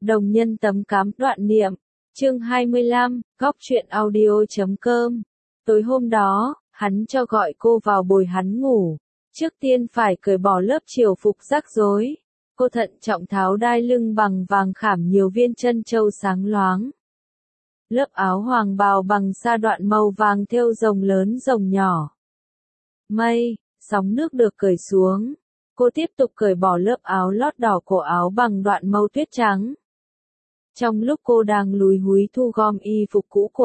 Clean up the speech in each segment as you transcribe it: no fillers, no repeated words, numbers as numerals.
Đồng nhân tấm cám đoạn niệm, chương 25, góc truyện audio.com. Tối hôm đó, hắn cho gọi cô vào bồi hắn ngủ. Trước tiên phải cởi bỏ lớp triều phục rắc rối. Cô thận trọng tháo đai lưng bằng vàng khảm nhiều viên chân châu sáng loáng. Lớp áo hoàng bào bằng sa đoạn màu vàng thêu rồng lớn rồng nhỏ. Mây, sóng nước được cởi xuống. Cô tiếp tục cởi bỏ lớp áo lót đỏ cổ áo bằng đoạn màu tuyết trắng. Trong lúc cô đang lúi húi thu gom y phục cũ của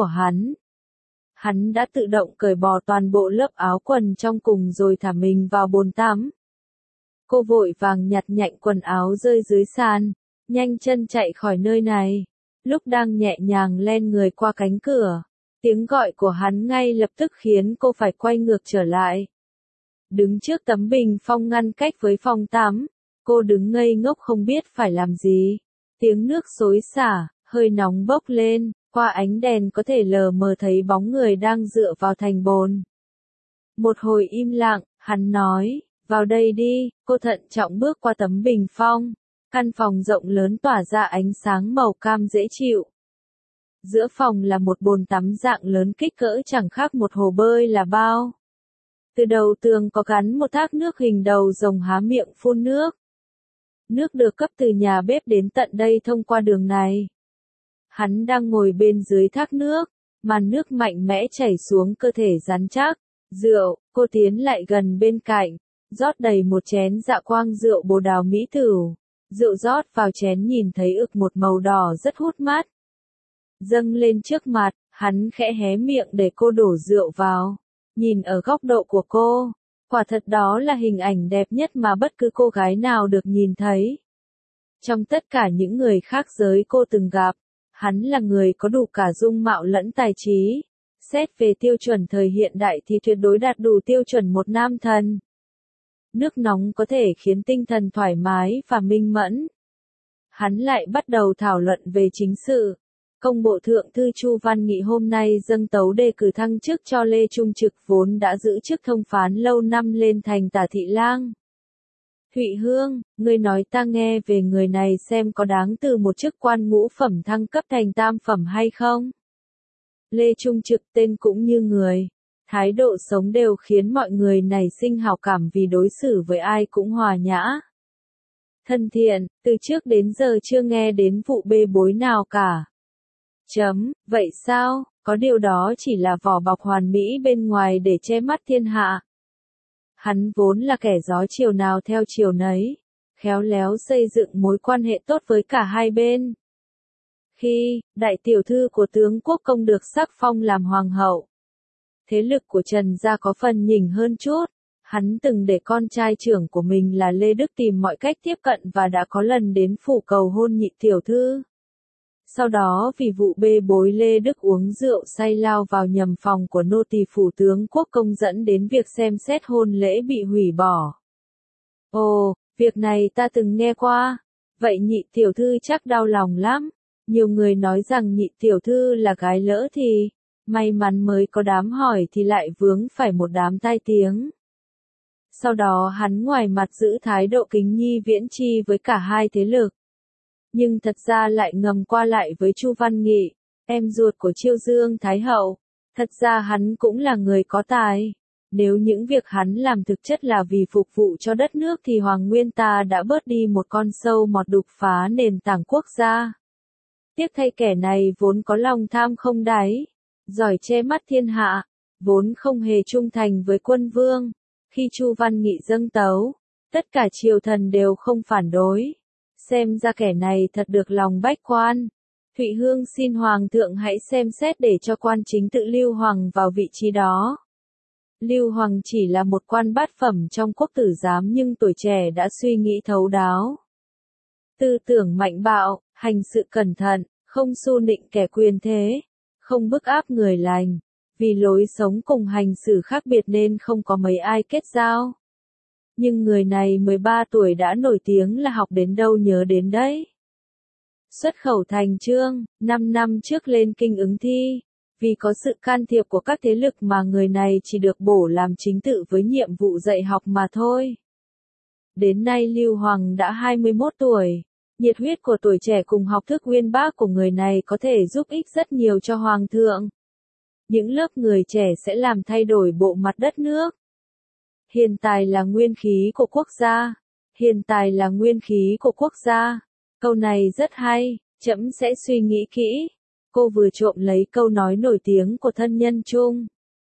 hắn đã tự động cởi bỏ toàn bộ lớp áo quần trong cùng rồi thả mình vào bồn tắm. Cô vội vàng nhặt nhạnh quần áo rơi dưới sàn, nhanh chân chạy khỏi nơi này. Lúc đang nhẹ nhàng len người qua cánh cửa, tiếng gọi của hắn ngay lập tức khiến cô phải quay ngược trở lại. Đứng trước tấm bình phong ngăn cách với phòng tắm, cô đứng ngây ngốc không biết phải làm gì. Tiếng nước xối xả, hơi nóng bốc lên, qua ánh đèn có thể lờ mờ thấy bóng người đang dựa vào thành bồn. Một hồi im lặng, hắn nói, vào đây đi. Cô thận trọng bước qua tấm bình phong. Căn phòng rộng lớn tỏa ra ánh sáng màu cam dễ chịu. Giữa phòng là một bồn tắm dạng lớn kích cỡ chẳng khác một hồ bơi là bao. Từ đầu tường có gắn một thác nước hình đầu rồng há miệng phun nước. Nước được cấp từ nhà bếp đến tận đây thông qua đường này. Hắn đang ngồi bên dưới thác nước, màn nước mạnh mẽ chảy xuống cơ thể rắn chắc. Rượu, cô tiến lại gần bên cạnh, rót đầy một chén dạ quang rượu bồ đào mỹ tửu. Rượu rót vào chén nhìn thấy ực một màu đỏ rất hút mắt. Dâng lên trước mặt, hắn khẽ hé miệng để cô đổ rượu vào. Nhìn ở góc độ của cô, quả thật đó là hình ảnh đẹp nhất mà bất cứ cô gái nào được nhìn thấy. Trong tất cả những người khác giới cô từng gặp, hắn là người có đủ cả dung mạo lẫn tài trí. Xét về tiêu chuẩn thời hiện đại thì tuyệt đối đạt đủ tiêu chuẩn một nam thần. Nước nóng có thể khiến tinh thần thoải mái và minh mẫn. Hắn lại bắt đầu thảo luận về chính sự. Công bộ thượng thư Chu Văn Nghị hôm nay dâng tấu đề cử thăng chức cho Lê Trung Trực vốn đã giữ chức thông phán lâu năm lên thành tả thị lang. Thụy Hương, ngươi nói ta nghe về người này xem có đáng từ một chức quan ngũ phẩm thăng cấp thành tam phẩm hay không? Lê Trung Trực tên cũng như người. Thái độ sống đều khiến mọi người nảy sinh hảo cảm vì đối xử với ai cũng hòa nhã. Thân thiện, từ trước đến giờ chưa nghe đến vụ bê bối nào cả. Vậy sao, có điều đó chỉ là vỏ bọc hoàn mỹ bên ngoài để che mắt thiên hạ. Hắn vốn là kẻ gió chiều nào theo chiều nấy, khéo léo xây dựng mối quan hệ tốt với cả hai bên. Khi, đại tiểu thư của tướng quốc công được sắc phong làm hoàng hậu, thế lực của Trần gia có phần nhỉnh hơn chút. Hắn từng để con trai trưởng của mình là Lê Đức tìm mọi cách tiếp cận và đã có lần đến phủ cầu hôn nhị tiểu thư. Sau đó vì vụ bê bối Lê Đức uống rượu say lao vào nhầm phòng của nô tỳ phủ tướng quốc công dẫn đến việc xem xét hôn lễ bị hủy bỏ. Ồ, việc này ta từng nghe qua. Vậy nhị tiểu thư chắc đau lòng lắm. Nhiều người nói rằng nhị tiểu thư là gái lỡ thì may mắn mới có đám hỏi thì lại vướng phải một đám tai tiếng. Sau đó hắn ngoài mặt giữ thái độ kính nhi viễn chi với cả hai thế lực. Nhưng thật ra lại ngầm qua lại với Chu Văn Nghị, em ruột của Chiêu Dương Thái Hậu. Thật ra hắn cũng là người có tài. Nếu những việc hắn làm thực chất là vì phục vụ cho đất nước thì Hoàng Nguyên ta đã bớt đi một con sâu mọt đục phá nền tảng quốc gia. Tiếc thay kẻ này vốn có lòng tham không đáy, giỏi che mắt thiên hạ, vốn không hề trung thành với quân vương. Khi Chu Văn Nghị dâng tấu, tất cả triều thần đều không phản đối. Xem ra kẻ này thật được lòng bách quan. Thụy Hương xin Hoàng thượng hãy xem xét để cho quan chính tự Lưu Hoàng vào vị trí đó. Lưu Hoàng chỉ là một quan bát phẩm trong quốc tử giám nhưng tuổi trẻ đã suy nghĩ thấu đáo. Tư tưởng mạnh bạo, hành sự cẩn thận, không xu nịnh kẻ quyền thế, không bức áp người lành. Vì lối sống cùng hành xử khác biệt nên không có mấy ai kết giao. Nhưng người này 13 tuổi đã nổi tiếng là học đến đâu nhớ đến đấy. Xuất khẩu thành chương, 5 năm trước lên kinh ứng thi. Vì có sự can thiệp của các thế lực mà người này chỉ được bổ làm chính tự với nhiệm vụ dạy học mà thôi. Đến nay Lưu Hoàng đã 21 tuổi. Nhiệt huyết của tuổi trẻ cùng học thức uyên bác của người này có thể giúp ích rất nhiều cho Hoàng thượng. Những lớp người trẻ sẽ làm thay đổi bộ mặt đất nước. Hiền tài là nguyên khí của quốc gia. Hiền tài là nguyên khí của quốc gia. Câu này rất hay, trẫm sẽ suy nghĩ kỹ. Cô vừa trộm lấy câu nói nổi tiếng của thân nhân chung.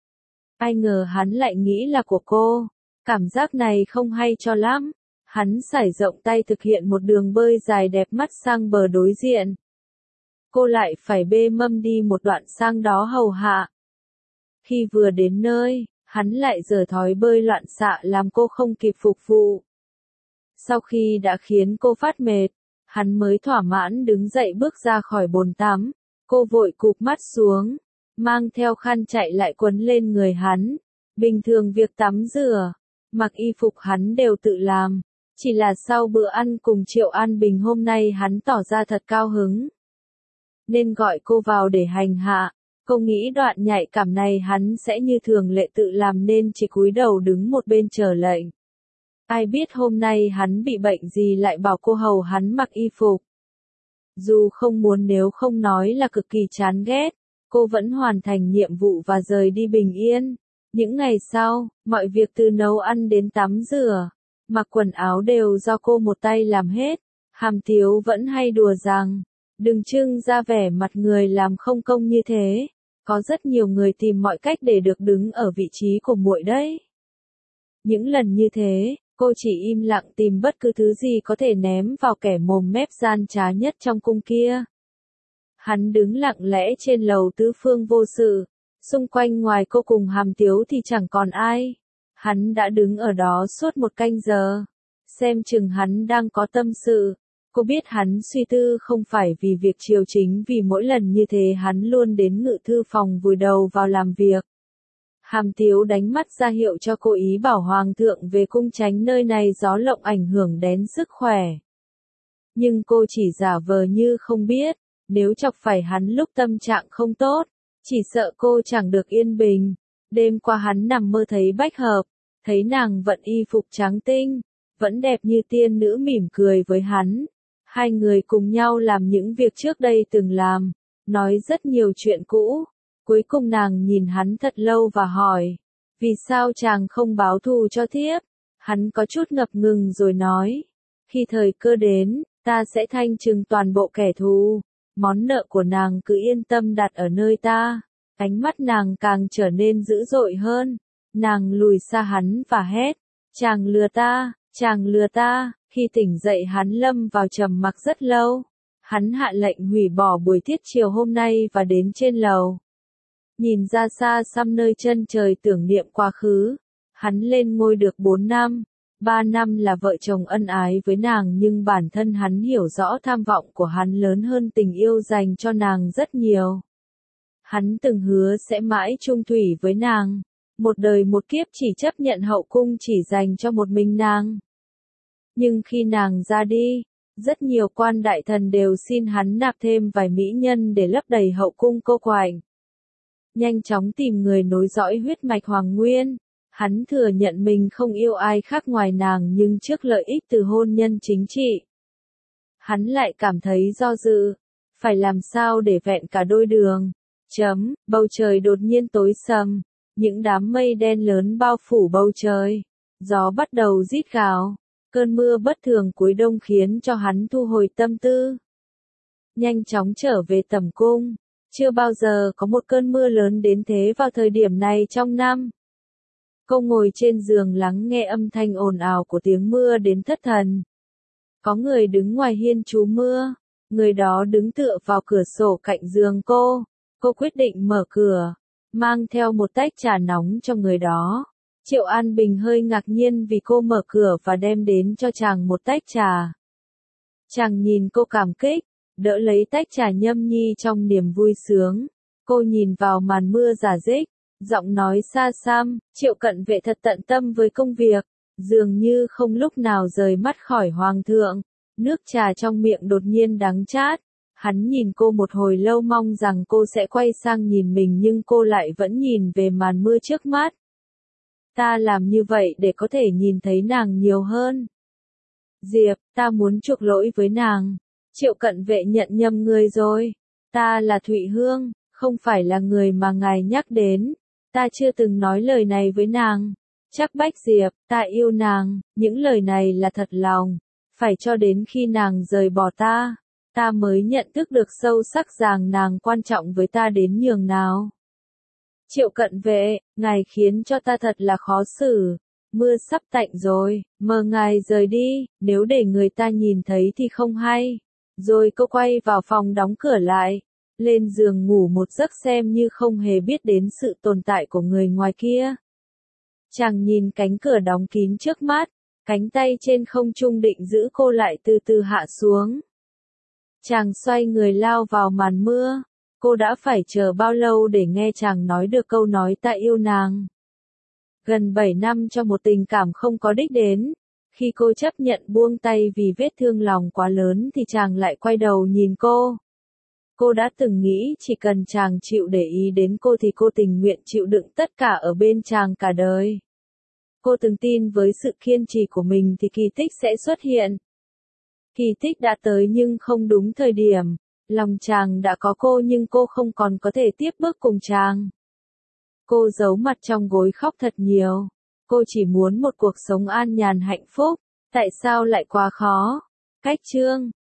Ai ngờ hắn lại nghĩ là của cô. Cảm giác này không hay cho lắm. Hắn sải rộng tay thực hiện một đường bơi dài đẹp mắt sang bờ đối diện. Cô lại phải bê mâm đi một đoạn sang đó hầu hạ. Khi vừa đến nơi, hắn lại giở thói bơi loạn xạ làm cô không kịp phục vụ. Sau khi đã khiến cô phát mệt, hắn mới thỏa mãn đứng dậy bước ra khỏi bồn tắm. Cô vội cụp mắt xuống, mang theo khăn chạy lại quấn lên người hắn. Bình thường việc tắm rửa, mặc y phục hắn đều tự làm. Chỉ là sau bữa ăn cùng Triệu An Bình hôm nay hắn tỏ ra thật cao hứng. Nên gọi cô vào để hành hạ. Cô nghĩ đoạn nhạy cảm này hắn sẽ như thường lệ tự làm nên chỉ cúi đầu đứng một bên chờ lệnh. Ai biết hôm nay hắn bị bệnh gì lại bảo cô hầu hắn mặc y phục. Dù không muốn nếu không nói là cực kỳ chán ghét, cô vẫn hoàn thành nhiệm vụ và rời đi bình yên. Những ngày sau, mọi việc từ nấu ăn đến tắm rửa, mặc quần áo đều do cô một tay làm hết. Hàm Tiếu vẫn hay đùa rằng, đừng trưng ra vẻ mặt người làm không công như thế. Có rất nhiều người tìm mọi cách để được đứng ở vị trí của muội đấy. Những lần như thế, cô chỉ im lặng tìm bất cứ thứ gì có thể ném vào kẻ mồm mép gian trá nhất trong cung kia. Hắn đứng lặng lẽ trên lầu tứ phương vô sự, xung quanh ngoài cô cùng Hàm Tiếu thì chẳng còn ai. Hắn đã đứng ở đó suốt một canh giờ, xem chừng hắn đang có tâm sự. Cô biết hắn suy tư không phải vì việc triều chính vì mỗi lần như thế hắn luôn đến ngự thư phòng vùi đầu vào làm việc. Hàm Tiếu đánh mắt ra hiệu cho cô ý bảo Hoàng thượng về cung tránh nơi này gió lộng ảnh hưởng đến sức khỏe. Nhưng cô chỉ giả vờ như không biết, nếu chọc phải hắn lúc tâm trạng không tốt, chỉ sợ cô chẳng được yên bình. Đêm qua hắn nằm mơ thấy Bách Hợp, thấy nàng vận y phục trắng tinh, vẫn đẹp như tiên nữ mỉm cười với hắn. Hai người cùng nhau làm những việc trước đây từng làm, nói rất nhiều chuyện cũ. Cuối cùng nàng nhìn hắn thật lâu và hỏi, vì sao chàng không báo thù cho thiếp? Hắn có chút ngập ngừng rồi nói, khi thời cơ đến, ta sẽ thanh trừng toàn bộ kẻ thù. Món nợ của nàng cứ yên tâm đặt ở nơi ta. Ánh mắt nàng càng trở nên dữ dội hơn. Nàng lùi xa hắn và hét, chàng lừa ta, chàng lừa ta. Khi tỉnh dậy hắn lâm vào trầm mặc rất lâu. Hắn hạ lệnh hủy bỏ buổi tiết chiều hôm nay và đến trên lầu. Nhìn ra xa xăm nơi chân trời tưởng niệm quá khứ. Hắn lên ngôi được 4 năm. 3 năm là vợ chồng ân ái với nàng nhưng bản thân hắn hiểu rõ tham vọng của hắn lớn hơn tình yêu dành cho nàng rất nhiều. Hắn từng hứa sẽ mãi chung thủy với nàng. Một đời một kiếp chỉ chấp nhận hậu cung chỉ dành cho một mình nàng. Nhưng khi nàng ra đi, rất nhiều quan đại thần đều xin hắn nạp thêm vài mỹ nhân để lấp đầy hậu cung cô quạnh. Nhanh chóng tìm người nối dõi huyết mạch Hoàng Nguyên. Hắn thừa nhận mình không yêu ai khác ngoài nàng nhưng trước lợi ích từ hôn nhân chính trị. Hắn lại cảm thấy do dự, phải làm sao để vẹn cả đôi đường. Bầu trời đột nhiên tối sầm, những đám mây đen lớn bao phủ bầu trời. Gió bắt đầu rít gào, cơn mưa bất thường cuối đông khiến cho hắn thu hồi tâm tư. Nhanh chóng trở về tẩm cung, chưa bao giờ có một cơn mưa lớn đến thế vào thời điểm này trong năm. Cô ngồi trên giường lắng nghe âm thanh ồn ào của tiếng mưa đến thất thần. Có người đứng ngoài hiên trú mưa, người đó đứng tựa vào cửa sổ cạnh giường cô. Cô quyết định mở cửa, mang theo một tách trà nóng cho người đó. Triệu An Bình hơi ngạc nhiên vì cô mở cửa và đem đến cho chàng một tách trà. Chàng nhìn cô cảm kích, đỡ lấy tách trà nhâm nhi trong niềm vui sướng. Cô nhìn vào màn mưa rả rích, giọng nói xa xăm, Triệu Cận Vệ thật tận tâm với công việc, dường như không lúc nào rời mắt khỏi Hoàng thượng. Nước trà trong miệng đột nhiên đắng chát. Hắn nhìn cô một hồi lâu mong rằng cô sẽ quay sang nhìn mình nhưng cô lại vẫn nhìn về màn mưa trước mắt. Ta làm như vậy để có thể nhìn thấy nàng nhiều hơn. Diệp, ta muốn chuộc lỗi với nàng. Triệu Cận Vệ nhận nhầm người rồi. Ta là Thụy Hương, không phải là người mà ngài nhắc đến. Ta chưa từng nói lời này với nàng. Chắc Bách Diệp, ta yêu nàng, những lời này là thật lòng. Phải cho đến khi nàng rời bỏ ta, ta mới nhận thức được sâu sắc rằng nàng quan trọng với ta đến nhường nào. Triệu Cận Vệ, ngài khiến cho ta thật là khó xử. Mưa sắp tạnh rồi, mời ngài rời đi, nếu để người ta nhìn thấy thì không hay. Rồi cô quay vào phòng đóng cửa lại, lên giường ngủ một giấc xem như không hề biết đến sự tồn tại của người ngoài kia. Chàng nhìn cánh cửa đóng kín trước mắt, cánh tay trên không trung định giữ cô lại từ từ hạ xuống. Chàng xoay người lao vào màn mưa, cô đã phải chờ bao lâu để nghe chàng nói được câu nói ta yêu nàng. Gần 7 năm cho một tình cảm không có đích đến. Khi cô chấp nhận buông tay vì vết thương lòng quá lớn thì chàng lại quay đầu nhìn cô. Cô đã từng nghĩ chỉ cần chàng chịu để ý đến cô thì cô tình nguyện chịu đựng tất cả ở bên chàng cả đời. Cô từng tin với sự kiên trì của mình thì kỳ tích sẽ xuất hiện. Kỳ tích đã tới nhưng không đúng thời điểm. Lòng chàng đã có cô nhưng cô không còn có thể tiếp bước cùng chàng. Cô giấu mặt trong gối khóc thật nhiều. Cô chỉ muốn một cuộc sống an nhàn hạnh phúc. Tại sao lại quá khó? Cách chương